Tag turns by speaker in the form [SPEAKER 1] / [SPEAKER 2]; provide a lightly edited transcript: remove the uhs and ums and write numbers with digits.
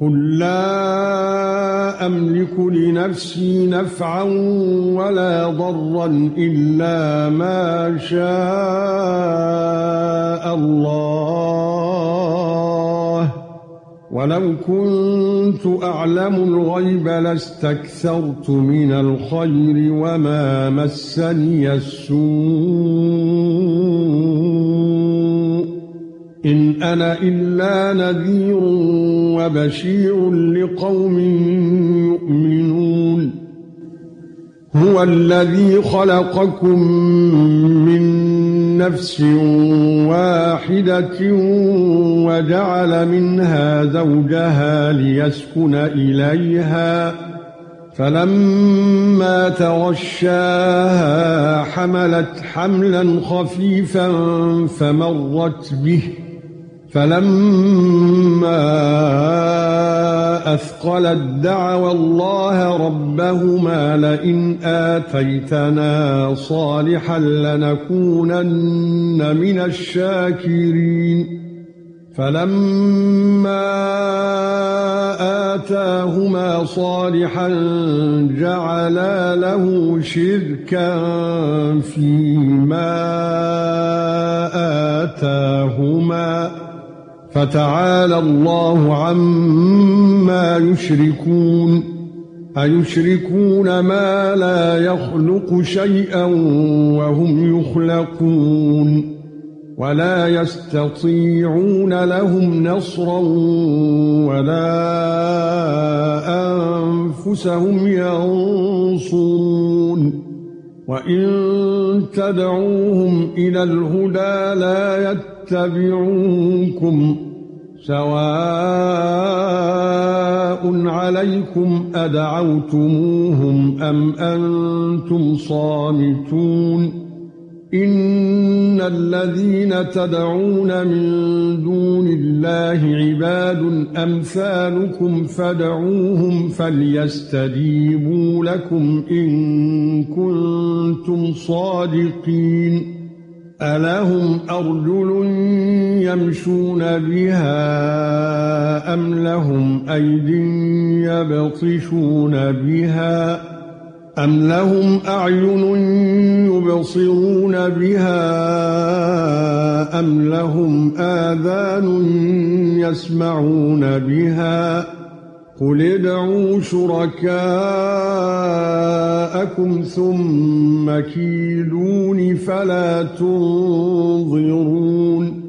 [SPEAKER 1] قُل لَّا أَمْلِكُ لِنَفْسِي نَفْعًا وَلَا ضَرًّا إِلَّا مَا شَاءَ اللَّهُ وَلَوْ كُنتُ أَعْلَمُ الْغَيْبَ لَاسْتَكْثَرْتُ مِنَ الْخَيْرِ وَمَا مَسَّنِيَ السُّوءُ إِنْ أَنَا إِلَّا نَذِيرٌ وَبَشِيرٌ لِقَوْمٍ يُؤْمِنُونَ هُوَ الَّذِي خَلَقَكُم مِّن نَّفْسٍ وَاحِدَةٍ وَجَعَلَ مِنْهَا زَوْجَهَا لِيَسْكُنَ إِلَيْهَا فَلَمَّا تَغَشَّاهَا حَمَلَتْ حَمْلًا خَفِيفًا فَمَرَّتْ بِهِ فَلَمَّا أَثْقَلَتْ دَعَوَا اللَّهَ رَبَّهُمَا لَئِنْ آتَيْتَنَا صَالِحًا لَّنَكُونَنَّ مِنَ الشَّاكِرِينَ فَلَمَّا آتَاهُمَا صَالِحًا جَعَلَا لَهُ شِرْكًا فِيمَا آتَاهُمَا فَتَعَالَى اللَّهُ عَمَّا يُشْرِكُونَ أَيُشْرِكُونَ مَا لَا يَخْلُقُ شَيْئًا وَهُمْ يُخْلَقُونَ وَلَا يَسْتَطِيعُونَ لَهُمْ نَصْرًا وَلَا أَنفُسَهُمْ يَنصُرُونَ وَإِن تَدْعُوهُمْ إِلَى الْهُدَى لَا يَتَّبِعُوكُمْ سَوَاءٌ عَلَيْكُمْ أَدْعَوْتُمُوهُمْ أَمْ أَنْتُمْ صَامِتُونَ إِنَّ الَّذِينَ تَدْعُونَ مِن دُونِ اللَّهِ عِبَادٌ أَمْثَالُكُمْ فَادْعُوهُمْ فَلْيَسْتَجِيبُوا لَكُمْ إِن كُنتُمْ صَادِقِينَ أَلَهُمْ أَرْجُلٌ يَمْشُونَ بِهَا أَمْ لَهُمْ أَيْدٍ يَبْطِشُونَ بِهَا أَمْ لَهُمْ أَعْيُنٌ يُبْصِرُونَ بِهَا أَمْ لَهُمْ آذَانٌ يَسْمَعُونَ بِهَا قُلِ ادْعُوا شُرَكَاءَكُمْ ثُمَّ كِيدُونِ فَلَا تُنظِرُونِ